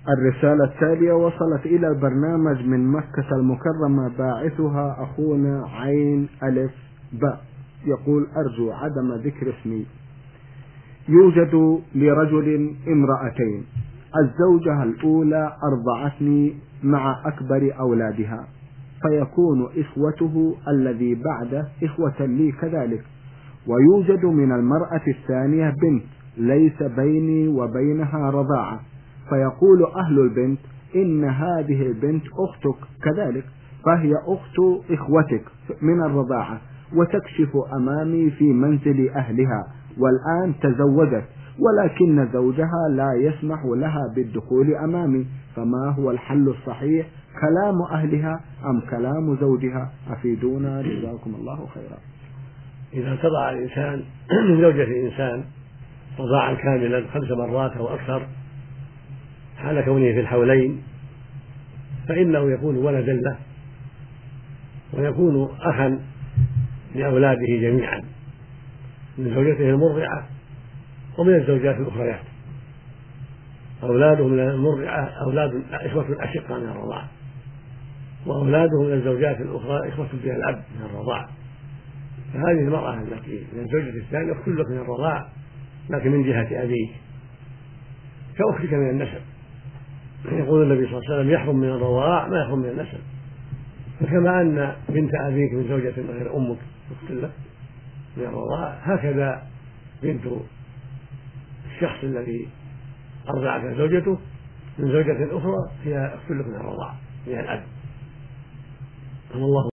الرسالة التالية وصلت إلى البرنامج من مكة المكرمة، باعثها أخونا عين ألف باء، يقول: أرجو عدم ذكر اسمي. يوجد لرجل امرأتين، الزوجة الأولى أرضعتني مع أكبر أولادها، فيكون إخوته الذي بعده إخوة لي كذلك. ويوجد من المرأة الثانية بنت ليس بيني وبينها رضاعة، فيقول أهل البنت: إن هذه البنت أختك كذلك، فهي أخت إخوتك من الرضاعة، وتكشف أمامي في منزل أهلها، والآن تزوجت، ولكن زوجها لا يسمح لها بالدخول أمامي، فما هو الحل الصحيح؟ كلام أهلها أم كلام زوجها؟ أفيدونا جزاكم الله خيرا. إذا تضع الإنسان من زوجة إنسان رضاعا كاملا 5 مرات أو أكثر حال كونه في الحولين، فإنه يكون ولدا له، ويكون أخا لأولاده جميعا من زوجته المرضعة ومن الزوجات الأخريات. أولاده من المرضعة أولاد إخوة أشقاء من الرضاعة، وأولاده من الزوجات الأخرى إخوة بها الأب من الرضاعة. فهذه المرأة التي من الزوجة الثانية أخت لك من الرضاعة، لكن من جهة أبيك كأختك من النسب. يقول النبي صلى الله عليه وسلم: يحرم من الرضاع ما يحرم من النسب. فكما أن بنت أبيك من زوجة غير أمك أخت لك من الرضاعة، هكذا بنت الشخص الذي أرضعك زوجته من زوجة أخرى هي أخت لك من الرضاعة من الأب. الله